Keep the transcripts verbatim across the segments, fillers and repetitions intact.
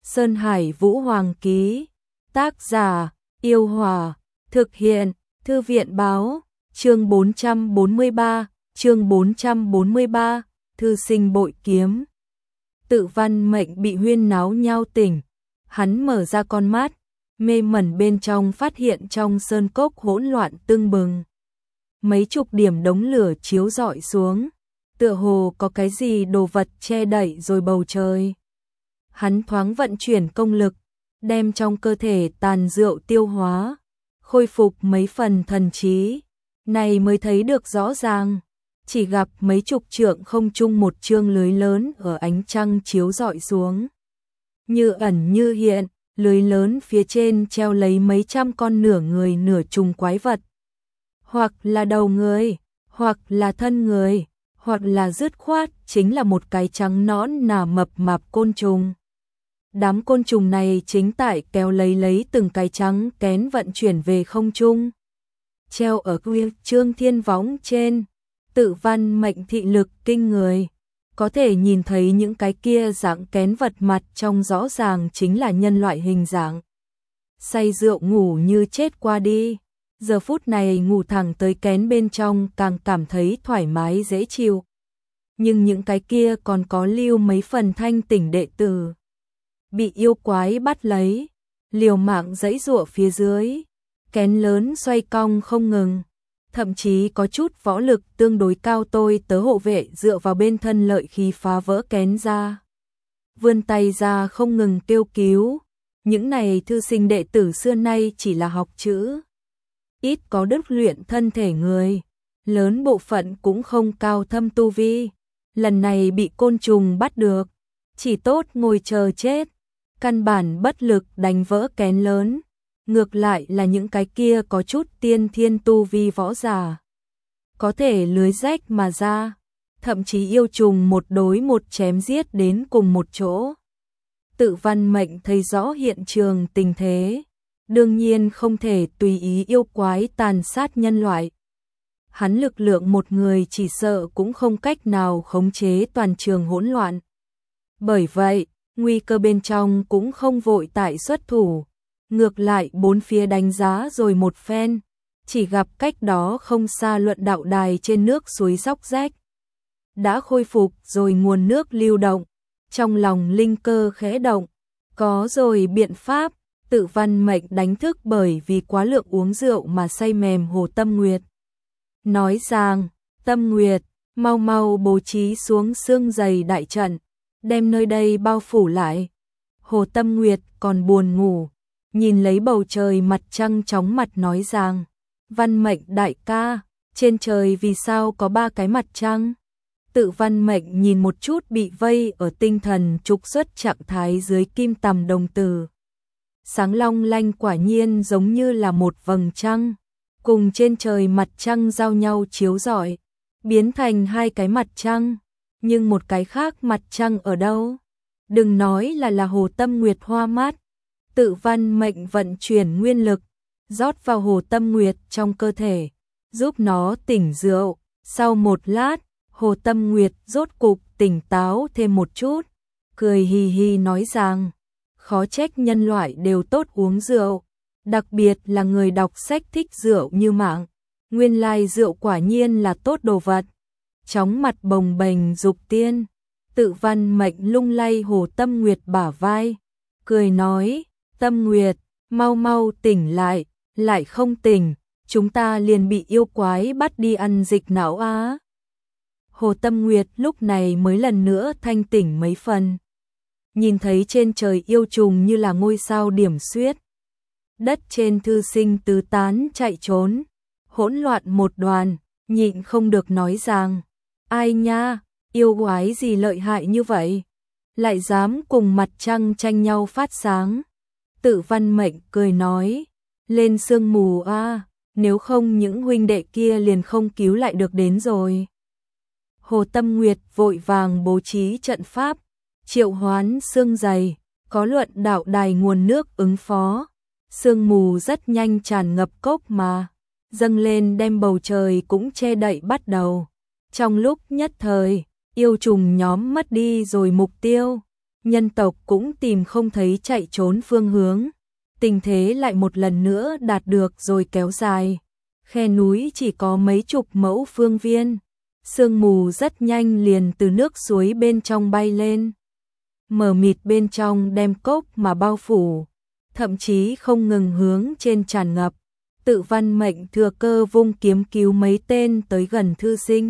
Sơn Hải Vũ Hoàng ký. Tác giả, Yêu Hòa. Thực hiện, Thư viện báo. Chương bốn trăm bốn mươi ba, chương bốn trăm bốn mươi ba, thư sinh bội kiếm. Tự Văn Mệnh bị huyên náo nhao tỉnh, hắn mở ra con mắt, mê mẩn bên trong phát hiện trong sơn cốc hỗn loạn tưng bừng. Mấy chục điểm đống lửa chiếu rọi xuống, tựa hồ có cái gì đồ vật che đậy rồi bầu trời. Hắn thoáng vận chuyển công lực, đem trong cơ thể tàn rượu tiêu hóa, khôi phục mấy phần thần trí, này mới thấy được rõ ràng. Chỉ gặp mấy chục trượng không trung một chương lưới lớn ở ánh trăng chiếu rọi xuống. Như ẩn như hiện, lưới lớn phía trên treo lấy mấy trăm con nửa người nửa trùng quái vật. Hoặc là đầu người, hoặc là thân người, hoặc là dứt khoát chính là một cái trắng nõn nà mập mạp côn trùng. Đám côn trùng này chính tại kéo lấy lấy từng cái trắng kén vận chuyển về không trung. Treo ở quyên trương thiên võng trên. Tự Văn Mệnh thị lực kinh người, có thể nhìn thấy những cái kia dạng kén vật mặt trong rõ ràng chính là nhân loại hình dạng. Say rượu ngủ như chết qua đi, giờ phút này ngủ thẳng tới kén bên trong càng cảm thấy thoải mái dễ chịu. Nhưng những cái kia còn có lưu mấy phần thanh tỉnh đệ tử, bị yêu quái bắt lấy, liều mạng giãy giụa phía dưới, kén lớn xoay cong không ngừng. Thậm chí có chút võ lực tương đối cao tôi tớ hộ vệ dựa vào bên thân lợi khí phá vỡ kén ra. Vươn tay ra không ngừng kêu cứu. Những này thư sinh đệ tử xưa nay chỉ là học chữ, ít có đức luyện thân thể người, lớn bộ phận cũng không cao thâm tu vi. Lần này bị côn trùng bắt được, chỉ tốt ngồi chờ chết, căn bản bất lực đánh vỡ kén lớn. Ngược lại là những cái kia có chút tiên thiên tu vi võ giả, có thể lưới rách mà ra, thậm chí yêu trùng một đối một chém giết đến cùng một chỗ. Tự Văn Mệnh thấy rõ hiện trường tình thế, đương nhiên không thể tùy ý yêu quái tàn sát nhân loại. Hắn lực lượng một người chỉ sợ cũng không cách nào khống chế toàn trường hỗn loạn. Bởi vậy, nguy cơ bên trong cũng không vội tại xuất thủ. Ngược lại bốn phía đánh giá rồi một phen, chỉ gặp cách đó không xa luận đạo đài trên nước suối róc rách. Đã khôi phục rồi nguồn nước lưu động, trong lòng linh cơ khẽ động, có rồi biện pháp. Tự Văn Mệnh đánh thức bởi vì quá lượng uống rượu mà say mềm Hồ Tâm Nguyệt. Nói rằng, Tâm Nguyệt, mau mau bố trí xuống xương dày đại trận, đem nơi đây bao phủ lại. Hồ Tâm Nguyệt còn buồn ngủ, nhìn lấy bầu trời mặt trăng chóng mặt nói rằng, Văn Mệnh đại ca, trên trời vì sao có ba cái mặt trăng? Tự Văn Mệnh nhìn một chút bị vây ở tinh thần trục xuất trạng thái dưới kim tầm đồng tử. Sáng long lanh quả nhiên giống như là một vầng trăng, cùng trên trời mặt trăng giao nhau chiếu rọi, biến thành hai cái mặt trăng, nhưng một cái khác mặt trăng ở đâu? Đừng nói là là Hồ Tâm Nguyệt hoa mắt. Tự Văn Mệnh vận chuyển nguyên lực, rót vào Hồ Tâm Nguyệt trong cơ thể, giúp nó tỉnh rượu. Sau một lát, Hồ Tâm Nguyệt rốt cục tỉnh táo thêm một chút, cười hì hì nói rằng, khó trách nhân loại đều tốt uống rượu, đặc biệt là người đọc sách thích rượu như mạng. Nguyên lai rượu quả nhiên là tốt đồ vật. Chóng mặt bồng bềnh dục tiên, Tự Văn Mệnh lung lay Hồ Tâm Nguyệt bả vai, cười nói, Tâm Nguyệt, mau mau tỉnh lại, lại không tỉnh, chúng ta liền bị yêu quái bắt đi ăn dịch não á. Hồ Tâm Nguyệt lúc này mới lần nữa thanh tỉnh mấy phần. Nhìn thấy trên trời yêu trùng như là ngôi sao điểm xuyết. Đất trên thư sinh tứ tán chạy trốn, hỗn loạn một đoàn, nhịn không được nói rằng, ai nha, yêu quái gì lợi hại như vậy, lại dám cùng mặt trăng tranh nhau phát sáng. Tự Văn Mệnh cười nói, lên sương mù a, nếu không những huynh đệ kia liền không cứu lại được đến rồi. Hồ Tâm Nguyệt vội vàng bố trí trận pháp, triệu hoán sương dày, có luận đạo đài nguồn nước ứng phó. Sương mù rất nhanh tràn ngập cốc mà, dâng lên đem bầu trời cũng che đậy bắt đầu. Trong lúc nhất thời, yêu trùng nhóm mất đi rồi mục tiêu, nhân tộc cũng tìm không thấy chạy trốn phương hướng. Tình thế lại một lần nữa đạt được rồi kéo dài. Khe núi chỉ có mấy chục mẫu phương viên. Sương mù rất nhanh liền từ nước suối bên trong bay lên. Mờ mịt bên trong đem cốc mà bao phủ. Thậm chí không ngừng hướng trên tràn ngập. Tự Văn Mệnh thừa cơ vung kiếm cứu mấy tên tới gần thư sinh.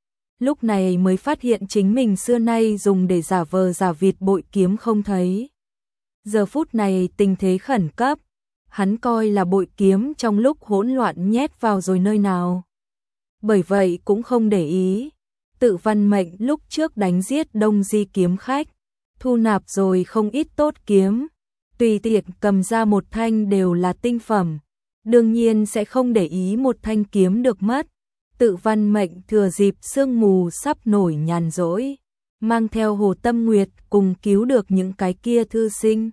Lúc này mới phát hiện chính mình xưa nay dùng để giả vờ giả vịt bội kiếm không thấy. Giờ phút này tình thế khẩn cấp, hắn coi là bội kiếm trong lúc hỗn loạn nhét vào rồi nơi nào. Bởi vậy cũng không để ý. Tự Văn Mệnh lúc trước đánh giết Đông Di kiếm khách, thu nạp rồi không ít tốt kiếm, tùy tiện cầm ra một thanh đều là tinh phẩm, đương nhiên sẽ không để ý một thanh kiếm được mất. Tự Văn Mệnh thừa dịp sương mù sắp nổi nhàn rỗi, mang theo Hồ Tâm Nguyệt cùng cứu được những cái kia thư sinh.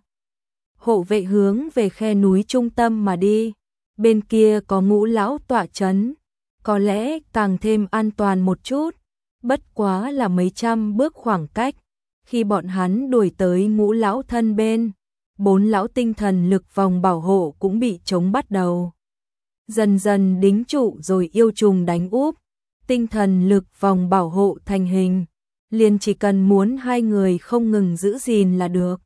Hộ vệ hướng về khe núi trung tâm mà đi, bên kia có Ngũ lão tọa trấn, có lẽ càng thêm an toàn một chút, bất quá là mấy trăm bước khoảng cách. Khi bọn hắn đuổi tới Ngũ lão thân bên, bốn lão tinh thần lực vòng bảo hộ cũng bị chống bắt đầu. Dần dần đính trụ rồi yêu trùng đánh úp, tinh thần lực vòng bảo hộ thành hình, liền chỉ cần muốn hai người không ngừng giữ gìn là được.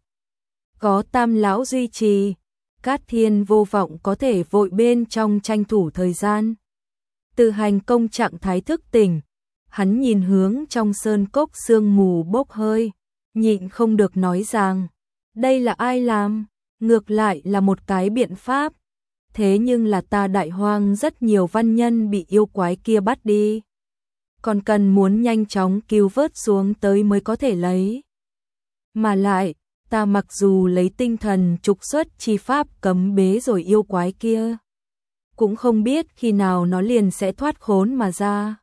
Có Tam lão duy trì, Cát Thiên Vô Vọng có thể vội bên trong tranh thủ thời gian. Từ hành công trạng thái thức tỉnh, hắn nhìn hướng trong sơn cốc sương mù bốc hơi, nhịn không được nói rằng, đây là ai làm, ngược lại là một cái biện pháp. Thế nhưng là ta Đại Hoang rất nhiều văn nhân bị yêu quái kia bắt đi, còn cần muốn nhanh chóng cứu vớt xuống tới mới có thể lấy. Mà lại, ta mặc dù lấy tinh thần trục xuất chi pháp cấm bế rồi yêu quái kia, cũng không biết khi nào nó liền sẽ thoát khốn mà ra.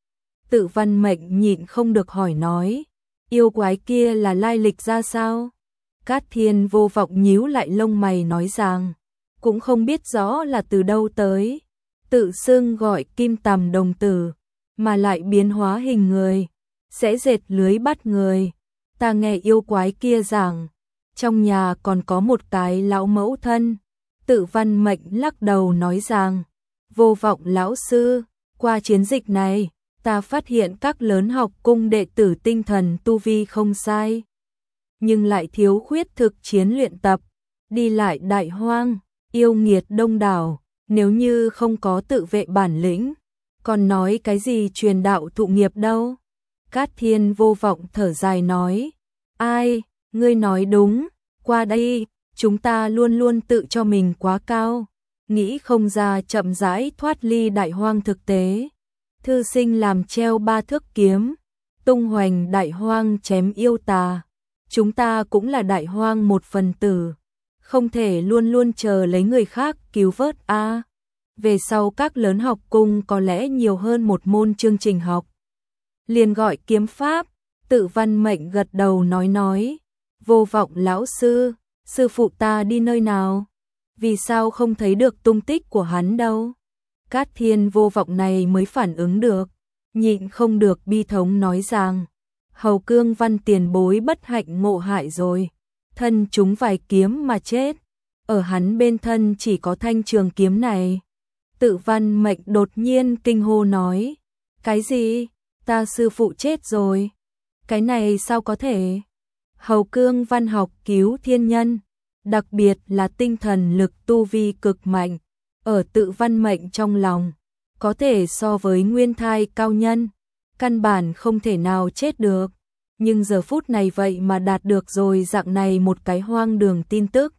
Tự Văn Mệnh nhịn không được hỏi nói, yêu quái kia là lai lịch ra sao? Cát Thiên Vô Vọng nhíu lại lông mày nói rằng, cũng không biết rõ là từ đâu tới, tự xưng gọi Kim Tằm Đồng Tử, mà lại biến hóa hình người, sẽ dệt lưới bắt người. Ta nghe yêu quái kia rằng, trong nhà còn có một cái lão mẫu thân. Tự Văn Mệnh lắc đầu nói rằng, Vô Vọng lão sư, qua chiến dịch này, ta phát hiện các lớn học cung đệ tử tinh thần tu vi không sai, nhưng lại thiếu khuyết thực chiến luyện tập, đi lại Đại Hoang, yêu nghiệt đông đảo, nếu như không có tự vệ bản lĩnh, còn nói cái gì truyền đạo thụ nghiệp đâu. Cát Thiên Vô Vọng thở dài nói, ai, ngươi nói đúng, qua đây, chúng ta luôn luôn tự cho mình quá cao, nghĩ không ra chậm rãi thoát ly Đại Hoang thực tế. Thư sinh làm treo ba thước kiếm, tung hoành Đại Hoang chém yêu tà, chúng ta cũng là Đại Hoang một phần tử, không thể luôn luôn chờ lấy người khác cứu vớt a. À, về sau các lớn học cung có lẽ nhiều hơn một môn chương trình học, liền gọi kiếm pháp. Tự Văn Mệnh gật đầu nói nói, Vô Vọng lão sư, sư phụ ta đi nơi nào? Vì sao không thấy được tung tích của hắn đâu? Cát Thiên Vô Vọng này mới phản ứng được, nhịn không được bi thống nói rằng, Hầu Cương Văn tiền bối bất hạnh ngộ hại rồi, thân chúng vài kiếm mà chết, ở hắn bên thân chỉ có thanh trường kiếm này. Tự Văn Mệnh đột nhiên kinh hô nói, cái gì? Ta sư phụ chết rồi? Cái này sao có thể? Hầu Cương Văn học cứu thiên nhân, đặc biệt là tinh thần lực tu vi cực mạnh, ở Tự Văn Mệnh trong lòng, có thể so với nguyên thai cao nhân, căn bản không thể nào chết được. Nhưng giờ phút này vậy mà đạt được rồi dạng này một cái hoang đường tin tức.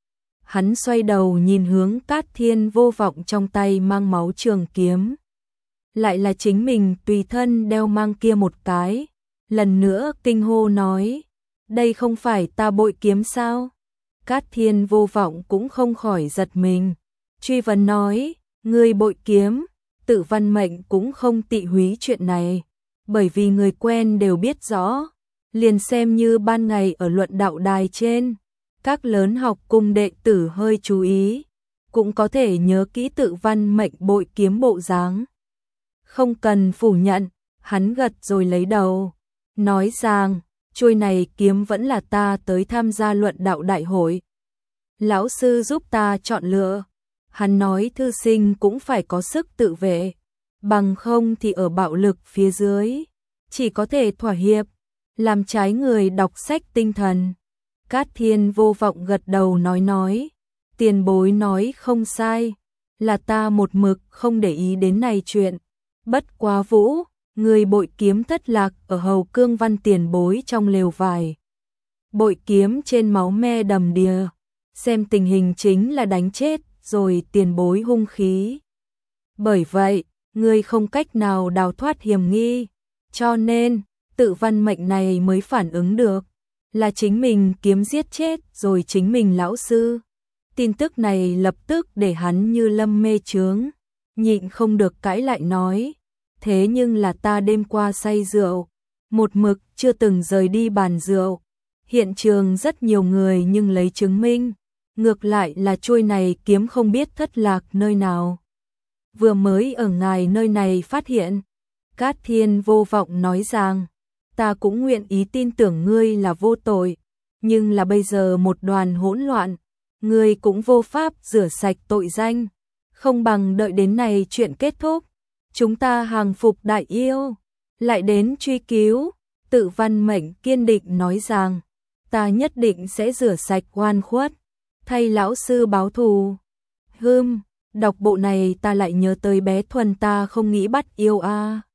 Hắn xoay đầu nhìn hướng Cát Thiên Vô Vọng trong tay mang máu trường kiếm. Lại là chính mình tùy thân đeo mang kia một cái. Lần nữa kinh hô nói, đây không phải ta bội kiếm sao? Cát Thiên Vô Vọng cũng không khỏi giật mình. Truy vấn nói, người bội kiếm. Tự Văn Mệnh cũng không tị húy chuyện này, bởi vì người quen đều biết rõ. Liền xem như ban ngày ở luận đạo đài trên, các lớn học cung đệ tử hơi chú ý, cũng có thể nhớ kỹ Tự Văn Mệnh bội kiếm bộ dáng. Không cần phủ nhận, hắn gật rồi lấy đầu, nói rằng, chuôi này kiếm vẫn là ta tới tham gia luận đạo đại hội. Lão sư giúp ta chọn lựa. Hắn nói thư sinh cũng phải có sức tự vệ, bằng không thì ở bạo lực phía dưới, chỉ có thể thỏa hiệp, làm trái người đọc sách tinh thần. Cát Thiên Vô Vọng gật đầu nói nói, tiền bối nói không sai, là ta một mực không để ý đến này chuyện. Bất quá Vũ, người bội kiếm thất lạc ở Hầu Cương Văn tiền bối trong lều vải. Bội kiếm trên máu me đầm đìa, xem tình hình chính là đánh chết rồi tiền bối hung khí. Bởi vậy, ngươi không cách nào đào thoát hiểm nghi, cho nên tự văn mệnh này mới phản ứng được, là chính mình kiếm giết chết rồi chính mình lão sư. Tin tức này lập tức để hắn như lâm mê chướng, nhịn không được cãi lại nói, thế nhưng là ta đêm qua say rượu, một mực chưa từng rời đi bàn rượu. Hiện trường rất nhiều người nhưng lấy chứng minh, ngược lại là chuôi này kiếm không biết thất lạc nơi nào. Vừa mới ở ngài nơi này phát hiện. Cát Thiên Vô Vọng nói rằng, ta cũng nguyện ý tin tưởng ngươi là vô tội, nhưng là bây giờ một đoàn hỗn loạn, ngươi cũng vô pháp rửa sạch tội danh, không bằng đợi đến này chuyện kết thúc, chúng ta hàng phục đại yêu, lại đến truy cứu. Tự văn mệnh kiên định nói rằng, ta nhất định sẽ rửa sạch oan khuất, thay lão sư báo thù. Hừm, đọc bộ này ta lại nhớ tới bé Thuần ta không nghĩ bắt yêu a. À.